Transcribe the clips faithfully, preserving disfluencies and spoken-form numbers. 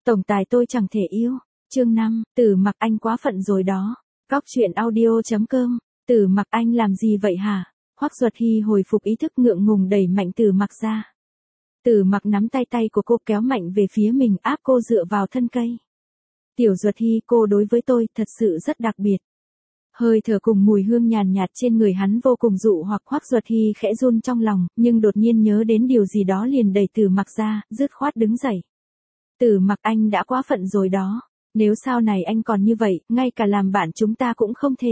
Tổng tài tôi chẳng thể yêu. Chương năm, Tử Mặc anh quá phận rồi đó. Cóc truyện audio chấm com. Tử Mặc anh làm gì vậy hả? Hoắc Duật Hy hồi phục ý thức ngượng ngùng đẩy mạnh Tử Mặc ra. Tử Mặc nắm tay tay của cô kéo mạnh về phía mình áp cô dựa vào thân cây. Tiểu Duật Hy, cô đối với tôi thật sự rất đặc biệt. Hơi thở cùng mùi hương nhàn nhạt trên người hắn vô cùng dụ hoặc. Hoắc Duật Hy khẽ run trong lòng, nhưng đột nhiên nhớ đến điều gì đó liền đẩy Tử Mặc ra, dứt khoát đứng dậy. Tử Mặc anh đã quá phận rồi đó. Nếu sau này anh còn như vậy, ngay cả làm bạn chúng ta cũng không thể.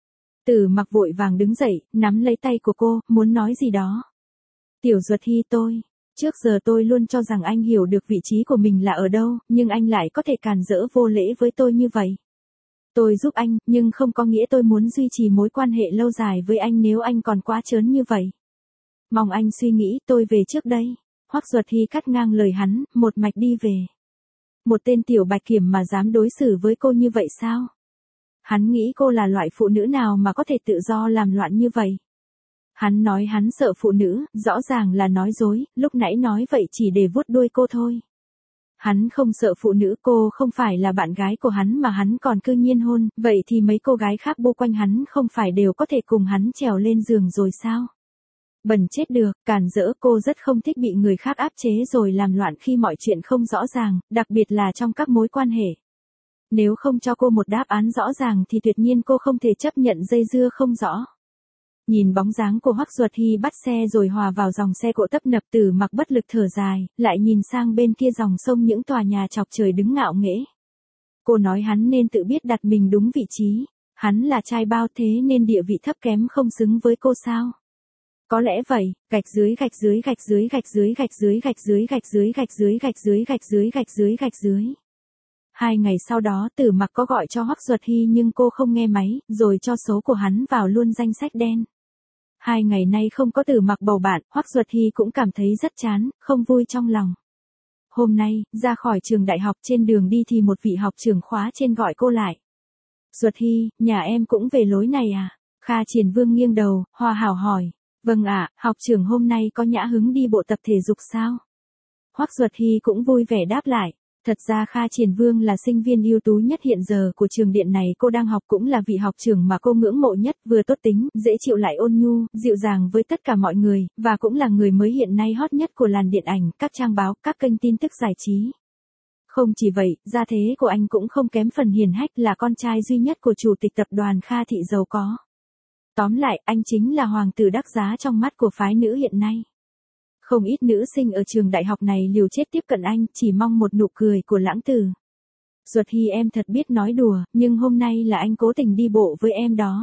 Tử Mặc vội vàng đứng dậy, nắm lấy tay của cô, muốn nói gì đó. Tiểu Duật Hy, tôi, trước giờ tôi luôn cho rằng anh hiểu được vị trí của mình là ở đâu, nhưng anh lại có thể càn rỡ vô lễ với tôi như vậy. Tôi giúp anh, nhưng không có nghĩa tôi muốn duy trì mối quan hệ lâu dài với anh nếu anh còn quá trớn như vậy. Mong anh suy nghĩ, tôi về trước đây. Hoắc Duật Hy cắt ngang lời hắn, một mạch đi về. Một tên tiểu bạch kiểm mà dám đối xử với cô như vậy sao? Hắn nghĩ cô là loại phụ nữ nào mà có thể tự do làm loạn như vậy? Hắn nói hắn sợ phụ nữ, rõ ràng là nói dối, lúc nãy nói vậy chỉ để vuốt đuôi cô thôi. Hắn không sợ phụ nữ, cô không phải là bạn gái của hắn mà hắn còn cư nhiên hôn, vậy thì mấy cô gái khác bô quanh hắn không phải đều có thể cùng hắn trèo lên giường rồi sao? Bẩn chết được, càn rỡ, cô rất không thích bị người khác áp chế rồi làm loạn khi mọi chuyện không rõ ràng, đặc biệt là trong các mối quan hệ. Nếu không cho cô một đáp án rõ ràng thì tuyệt nhiên cô không thể chấp nhận dây dưa không rõ. Nhìn bóng dáng của Hoắc Duật Hy bắt xe rồi hòa vào dòng xe cộ tấp nập, Tử Mặc bất lực thở dài, lại nhìn sang bên kia dòng sông những tòa nhà chọc trời đứng ngạo nghễ. Cô nói hắn nên tự biết đặt mình đúng vị trí, hắn là trai bao thế nên địa vị thấp kém không xứng với cô sao? Có lẽ vậy, gạch dưới gạch dưới gạch dưới gạch dưới gạch dưới gạch dưới gạch dưới gạch dưới gạch dưới gạch dưới gạch dưới gạch dưới. Hai ngày sau đó Tử Mặc có gọi cho Hoắc Duật Hy nhưng cô không nghe máy, rồi cho số của hắn vào luôn danh sách đen. Hai ngày nay không có Tử Mặc bầu bạn, Hoắc Duật Hy cũng cảm thấy rất chán, không vui trong lòng. Hôm nay, ra khỏi trường đại học trên đường đi thì một vị học trưởng khóa trên gọi cô lại. Duật Hy, nhà em cũng về lối này à? Kha Triển Vương nghiêng đầu, hòa hảo hỏi. Vâng ạ, học trưởng hôm nay có nhã hứng đi bộ tập thể dục sao? Hoắc Duật Hy cũng vui vẻ đáp lại. Thật ra Kha Triển Vương là sinh viên ưu tú nhất hiện giờ của trường điện này, cô đang học cũng là vị học trưởng mà cô ngưỡng mộ nhất, vừa tốt tính, dễ chịu lại ôn nhu, dịu dàng với tất cả mọi người, và cũng là người mới hiện nay hot nhất của làn điện ảnh, các trang báo, các kênh tin tức giải trí. Không chỉ vậy, gia thế của anh cũng không kém phần hiển hách, là con trai duy nhất của chủ tịch tập đoàn Kha Thị giàu có. Tóm lại, anh chính là hoàng tử đắc giá trong mắt của phái nữ hiện nay. Không ít nữ sinh ở trường đại học này liều chết tiếp cận anh, chỉ mong một nụ cười của lãng tử. Duật Hy, em thật biết nói đùa, nhưng hôm nay là anh cố tình đi bộ với em đó.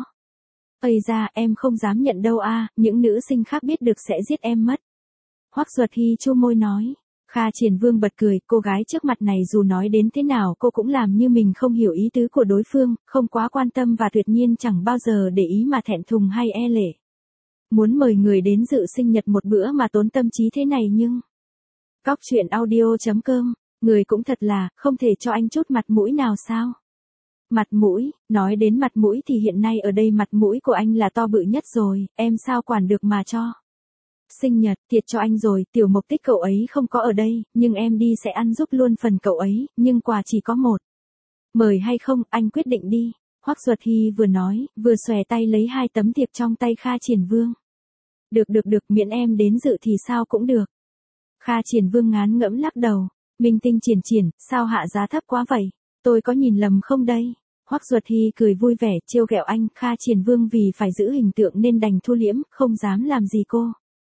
Ây da, em không dám nhận đâu a, những nữ sinh khác biết được sẽ giết em mất. Hoắc Duật Hy chu môi nói. Kha Triển Vương bật cười, cô gái trước mặt này dù nói đến thế nào cô cũng làm như mình không hiểu ý tứ của đối phương, không quá quan tâm và tuyệt nhiên chẳng bao giờ để ý mà thẹn thùng hay e lệ. Muốn mời người đến dự sinh nhật một bữa mà tốn tâm trí thế này nhưng... Cóc truyện audio chấm com, người cũng thật là, không thể cho anh chút mặt mũi nào sao? Mặt mũi, nói đến mặt mũi thì hiện nay ở đây mặt mũi của anh là to bự nhất rồi, em sao quản được mà cho. Sinh nhật, thiệt cho anh rồi, Tiểu Mộc Tích cậu ấy không có ở đây, nhưng em đi sẽ ăn giúp luôn phần cậu ấy, nhưng quà chỉ có một. Mời hay không, anh quyết định đi. Hoắc Duật Hy vừa nói, vừa xòe tay lấy hai tấm thiệp trong tay Kha Triển Vương. Được được được, miễn em đến dự thì sao cũng được. Kha Triển Vương ngán ngẫm lắc đầu. Minh Tinh Triển Triển, sao hạ giá thấp quá vậy? Tôi có nhìn lầm không đây? Hoắc Duật Hy cười vui vẻ, trêu ghẹo anh. Kha Triển Vương vì phải giữ hình tượng nên đành thu liễm, không dám làm gì cô.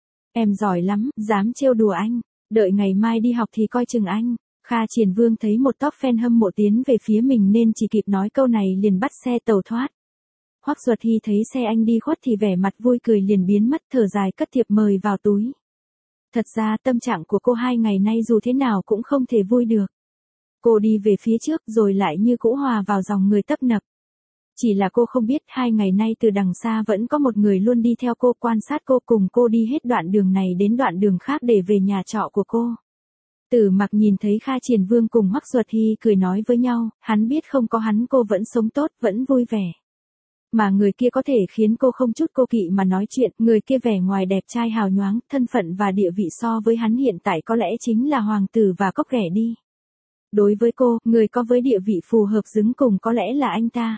Em giỏi lắm, dám trêu đùa anh. Đợi ngày mai đi học thì coi chừng anh. Kha Triển Vương thấy một top fan hâm mộ tiến về phía mình nên chỉ kịp nói câu này liền bắt xe tàu thoát. Hoắc Duật Hy thấy xe anh đi khuất thì vẻ mặt vui cười liền biến mất, thở dài cất thiệp mời vào túi. Thật ra tâm trạng của cô hai ngày nay dù thế nào cũng không thể vui được. Cô đi về phía trước rồi lại như cũ hòa vào dòng người tấp nập. Chỉ là cô không biết hai ngày nay từ đằng xa vẫn có một người luôn đi theo cô, quan sát cô, cùng cô đi hết đoạn đường này đến đoạn đường khác để về nhà trọ của cô. Tử Mặc nhìn thấy Kha Triển Vương cùng Hoắc Duật Hy cười nói với nhau, hắn biết không có hắn cô vẫn sống tốt, vẫn vui vẻ. Mà người kia có thể khiến cô không chút cô kỵ mà nói chuyện, người kia vẻ ngoài đẹp trai hào nhoáng, thân phận và địa vị so với hắn hiện tại có lẽ chính là hoàng tử và cóc ghẻ đi. Đối với cô, người có với địa vị phù hợp xứng cùng có lẽ là anh ta.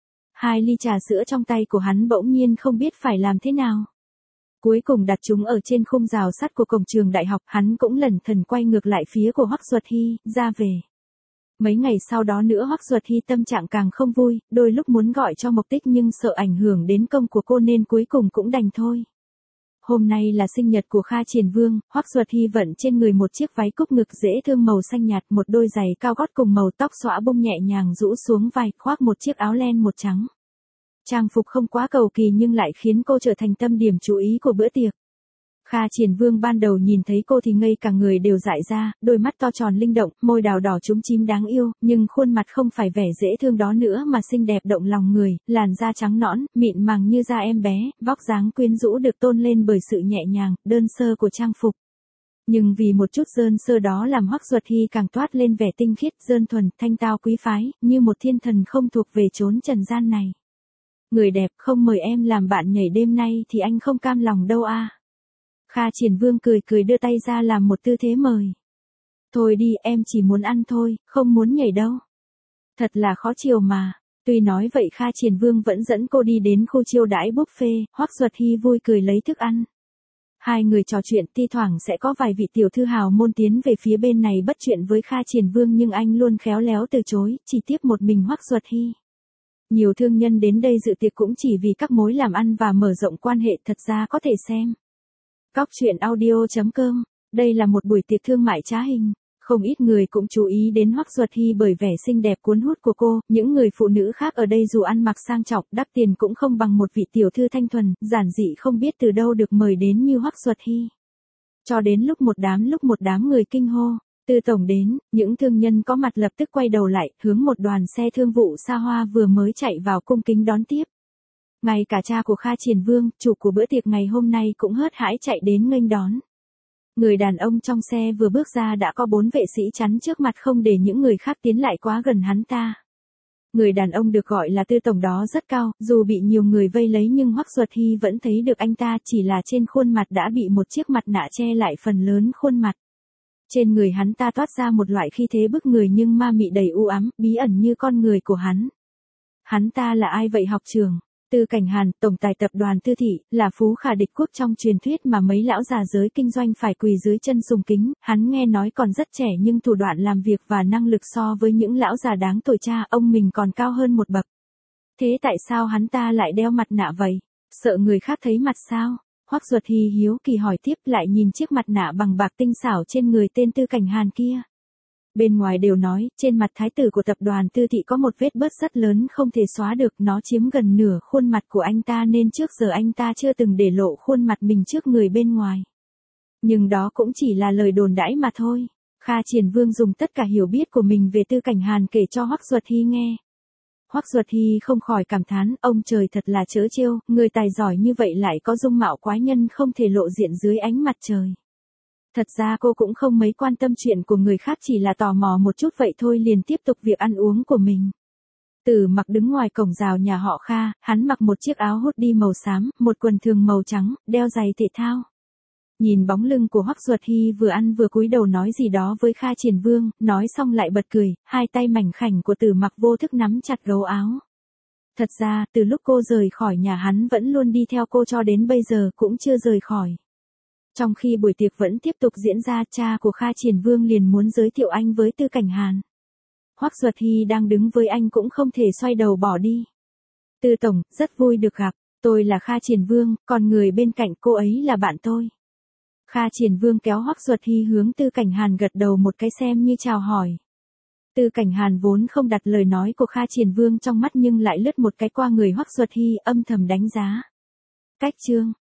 Hai ly trà sữa trong tay của hắn bỗng nhiên không biết phải làm thế nào. Cuối cùng đặt chúng ở trên khung rào sắt của cổng trường đại học, hắn cũng lẩn thẩn quay ngược lại phía của Hoắc Duật Hy, ra về. Mấy ngày sau đó nữa Hoắc Duật Hy tâm trạng càng không vui, đôi lúc muốn gọi cho Mộc Tích nhưng sợ ảnh hưởng đến công của cô nên cuối cùng cũng đành thôi. Hôm nay là sinh nhật của Kha Triển Vương, Hoắc Duật Hy vận trên người một chiếc váy cúc ngực dễ thương màu xanh nhạt, một đôi giày cao gót cùng màu tóc xõa bông nhẹ nhàng rũ xuống vai, khoác một chiếc áo len một trắng. Trang phục không quá cầu kỳ nhưng lại khiến cô trở thành tâm điểm chú ý của bữa tiệc. Kha Triển Vương ban đầu nhìn thấy cô thì ngây cả người đều dại ra, đôi mắt to tròn linh động, môi đào đỏ chúm chím đáng yêu, nhưng khuôn mặt không phải vẻ dễ thương đó nữa mà xinh đẹp động lòng người, làn da trắng nõn, mịn màng như da em bé, vóc dáng quyến rũ được tôn lên bởi sự nhẹ nhàng, đơn sơ của trang phục. Nhưng vì một chút đơn sơ đó làm Hoắc Duật Hy càng toát lên vẻ tinh khiết, đơn thuần, thanh tao quý phái, như một thiên thần không thuộc về chốn trần gian này. Người đẹp, không mời em làm bạn nhảy đêm nay thì anh không cam lòng đâu a. À. Kha Triển Vương cười cười đưa tay ra làm một tư thế mời. Thôi đi, em chỉ muốn ăn thôi, không muốn nhảy đâu. Thật là khó chiều mà. Tuy nói vậy Kha Triển Vương vẫn dẫn cô đi đến khu chiêu đãi buffet, Hoắc Duật Hy vui cười lấy thức ăn. Hai người trò chuyện, thi thoảng sẽ có vài vị tiểu thư hào môn tiến về phía bên này bắt chuyện với Kha Triển Vương nhưng anh luôn khéo léo từ chối, chỉ tiếp một mình Hoắc Duật Hy. Nhiều thương nhân đến đây dự tiệc cũng chỉ vì các mối làm ăn và mở rộng quan hệ, thật ra có thể xem. Cóc truyện audio chấm com. Đây là một buổi tiệc thương mại trá hình. Không ít người cũng chú ý đến Hoắc Duật Hy bởi vẻ xinh đẹp cuốn hút của cô. Những người phụ nữ khác ở đây dù ăn mặc sang trọng, đắt tiền cũng không bằng một vị tiểu thư thanh thuần, giản dị không biết từ đâu được mời đến như Hoắc Duật Hy. Cho đến lúc một đám lúc một đám người kinh hô. Tư tổng đến, những thương nhân có mặt lập tức quay đầu lại, hướng một đoàn xe thương vụ xa hoa vừa mới chạy vào cung kính đón tiếp. Ngay cả cha của Kha Triển Vương, chủ của bữa tiệc ngày hôm nay cũng hớt hãi chạy đến nghênh đón. Người đàn ông trong xe vừa bước ra đã có bốn vệ sĩ chắn trước mặt không để những người khác tiến lại quá gần hắn ta. Người đàn ông được gọi là Tư tổng đó rất cao, dù bị nhiều người vây lấy nhưng Hoắc Duật Hy vẫn thấy được anh ta, chỉ là trên khuôn mặt đã bị một chiếc mặt nạ che lại phần lớn khuôn mặt. Trên người hắn ta toát ra một loại khí thế bức người nhưng ma mị đầy u ám, bí ẩn như con người của hắn. Hắn ta là ai vậy học trưởng? Tư Cảnh Hàn, tổng tài tập đoàn Tư Thị, là phú khả địch quốc trong truyền thuyết mà mấy lão già giới kinh doanh phải quỳ dưới chân sùng kính, hắn nghe nói còn rất trẻ nhưng thủ đoạn làm việc và năng lực so với những lão già đáng tuổi cha ông mình còn cao hơn một bậc. Thế tại sao hắn ta lại đeo mặt nạ vậy? Sợ người khác thấy mặt sao? Hoắc Duật Hy hiếu kỳ hỏi tiếp, lại nhìn chiếc mặt nạ bằng bạc tinh xảo trên người tên Tư Cảnh Hàn kia. Bên ngoài đều nói, trên mặt thái tử của tập đoàn Tư Thị có một vết bớt rất lớn không thể xóa được, nó chiếm gần nửa khuôn mặt của anh ta nên trước giờ anh ta chưa từng để lộ khuôn mặt mình trước người bên ngoài. Nhưng đó cũng chỉ là lời đồn đãi mà thôi. Kha Triển Vương dùng tất cả hiểu biết của mình về Tư Cảnh Hàn kể cho Hoắc Duật Hy nghe. Hoắc Duật Hy không khỏi cảm thán, ông trời thật là trớ trêu, người tài giỏi như vậy lại có dung mạo quái nhân không thể lộ diện dưới ánh mặt trời. Thật ra cô cũng không mấy quan tâm chuyện của người khác, chỉ là tò mò một chút vậy thôi, liền tiếp tục việc ăn uống của mình. Tử Mặc đứng ngoài cổng rào nhà họ Kha, hắn mặc một chiếc áo hoodie màu xám, một quần thường màu trắng, đeo giày thể thao. Nhìn bóng lưng của Hoắc Duật Hy vừa ăn vừa cúi đầu nói gì đó với Kha Triển Vương, nói xong lại bật cười, hai tay mảnh khảnh của Tử Mặc vô thức nắm chặt gấu áo. Thật ra, từ lúc cô rời khỏi nhà hắn vẫn luôn đi theo cô cho đến bây giờ cũng chưa rời khỏi. Trong khi buổi tiệc vẫn tiếp tục diễn ra, cha của Kha Triển Vương liền muốn giới thiệu anh với Tư Cảnh Hàn. Hoắc Duật Hy đang đứng với anh cũng không thể xoay đầu bỏ đi. Tư tổng, rất vui được gặp, tôi là Kha Triển Vương, còn người bên cạnh cô ấy là bạn tôi. Kha Triển Vương kéo Hoắc Duật Hy hướng Tư Cảnh Hàn gật đầu một cái xem như chào hỏi. Tư Cảnh Hàn vốn không đặt lời nói của Kha Triển Vương trong mắt nhưng lại lướt một cái qua người Hoắc Duật Hy, âm thầm đánh giá. Cách chương